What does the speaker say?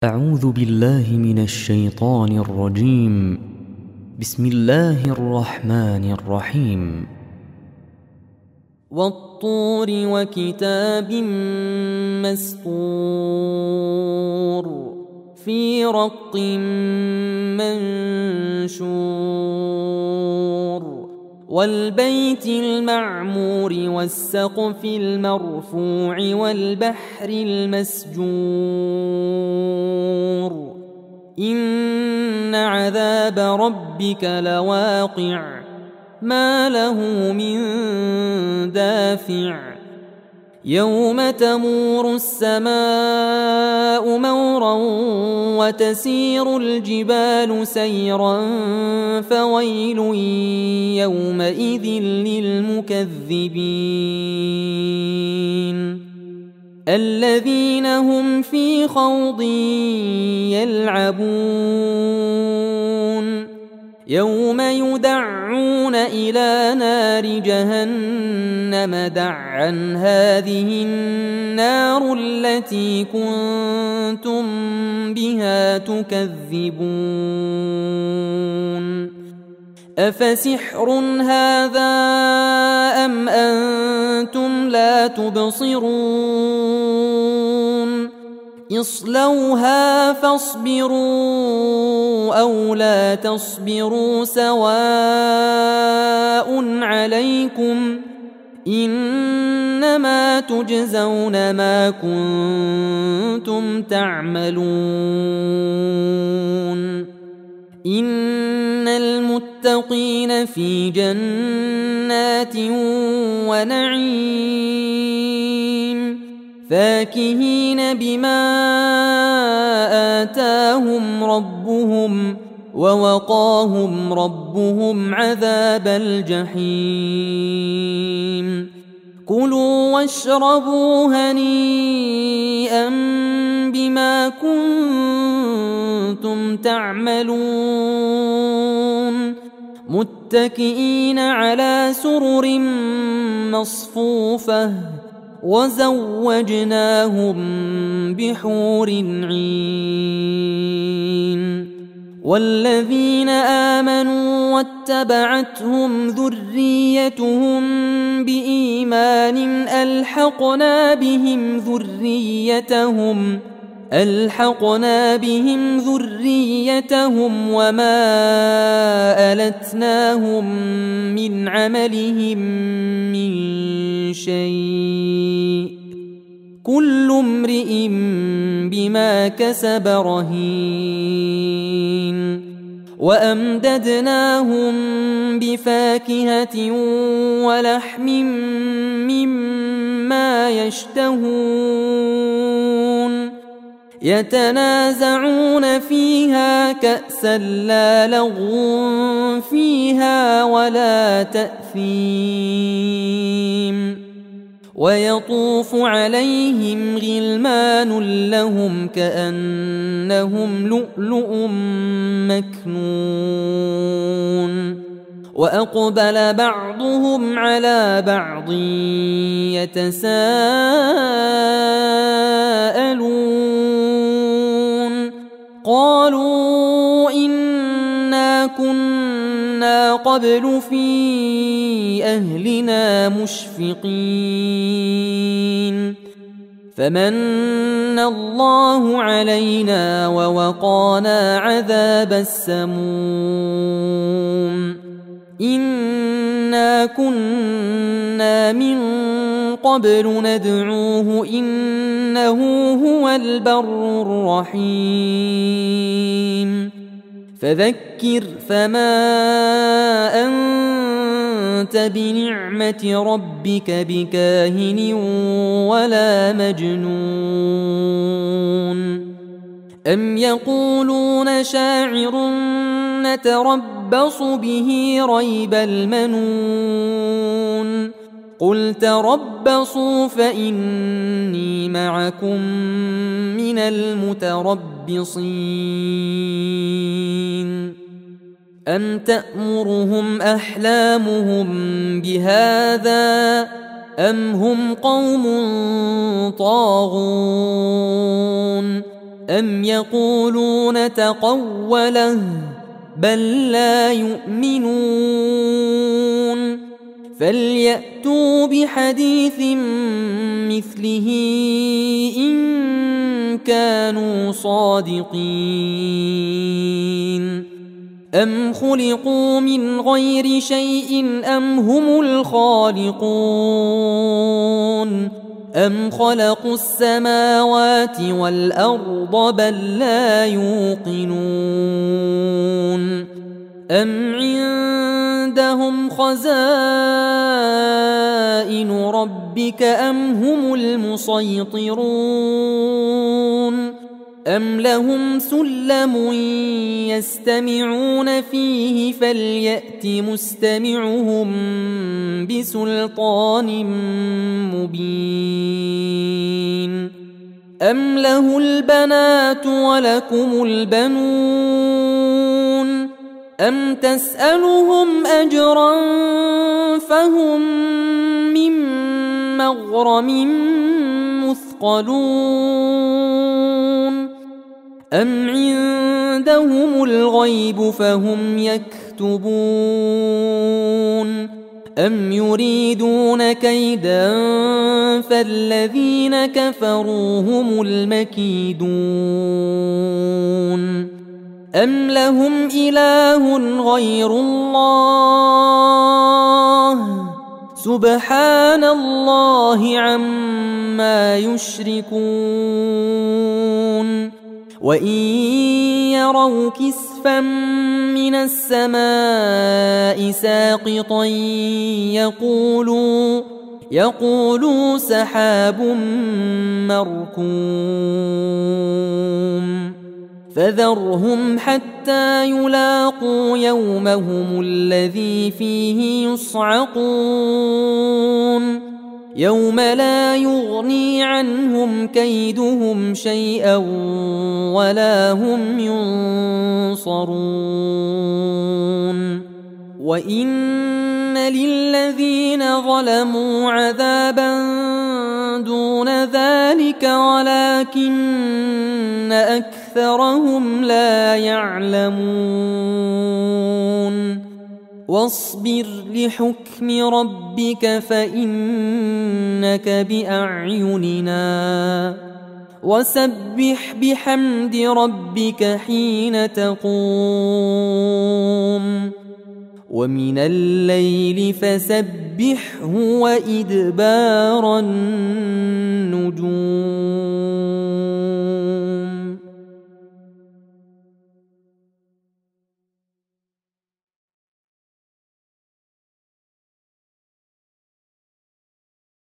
أعوذ بالله من الشيطان الرجيم. بسم الله الرحمن الرحيم. والطور وكتاب مسطور في رق منشور والبيت المعمور والسقف المرفوع والبحر المسجور إن عذاب ربك لواقع ما له من دافع يوم تمور السماء مورا وتسير الجبال سيرا فويل يومئذ للمكذبين الذين هم في خوض يلعبون يوم يدعون إلى نار جهنم دعا هذه النار التي كنتم بها تكذبون أفسحر هذا أم أنتم لا تبصرون اصلوها فاصبروا أو لا تصبروا سواء عليكم إنما تجزون ما كنتم تعملون إن المتقين في جنات ونعيم فاكهين بما آتاهم ربهم ووقاهم ربهم عذاب الجحيم كلوا واشربوا هنيئا بما كنتم تعملون متكئين على سرر مصفوفة وزوجناهم بحور عين والذين آمنوا واتبعتهم ذريتهم بإيمان ألحقنا بهم ذريتهم وما ألتناهم من عملهم من شيء كل امرئ بما كسب رهين وأمددناهم بفاكهة ولحم مما يشتهون يتنازعون فيها كأسا لا لغو فيها ولا تأثيم ويطوف عليهم غلمان لهم كأنهم لؤلؤ مكنون وأقبل بعضهم على بعض يتساءلون قالوا إنا كنا قبل في أهلنا مشفقين فمن الله علينا ووقانا عذاب السموم إنا كنا من قبل ندعوه إنه هو البر الرحيم فذكر فما أنت بنعمة ربك بكاهن ولا مجنون أم يقولون شاعر نتربص به ريب المنون قل تربصوا فإني معكم من المتربصين أم تأمرهم أحلامهم بهذا أم هم قوم طاغون أم يقولون تقوله بل لا يؤمنون فليأتوا بحديث مثله إن كانوا صادقين أم خلقوا من غير شيء أم هم الخالقون أم خلقوا السماوات والأرض بل لا يوقنون أم عندهم خزائن ربك أم هم المسيطرون أم لهم سلم يستمعون فيه فليأت مستمعهم بسلطان مبين أم له البنات ولكم البنون أم تسألهم أجرا فهم من مغرم مثقلون أم عندهم الغيب فهم يكتبون أم يريدون كيدا فالذين كفروا هم المكيدون أم لهم إله غير الله سبحان الله عما يشركون وإن يروا كسفا من السماء ساقطا يقولوا سحاب مركوم فذرهم حتى يلاقوا يومهم الذي فيه يصعقون يوم لا يغني عنهم كيدهم شيئا ولا هم ينصرون وإن للذين ظلموا عذابا دون ذلك ولكن أكثرهم لا يعلمون واصبر لحكم ربك فإنك بأعيننا وسبح بحمد ربك حين تقوم ومن الليل فسبحه وإدبار النجوم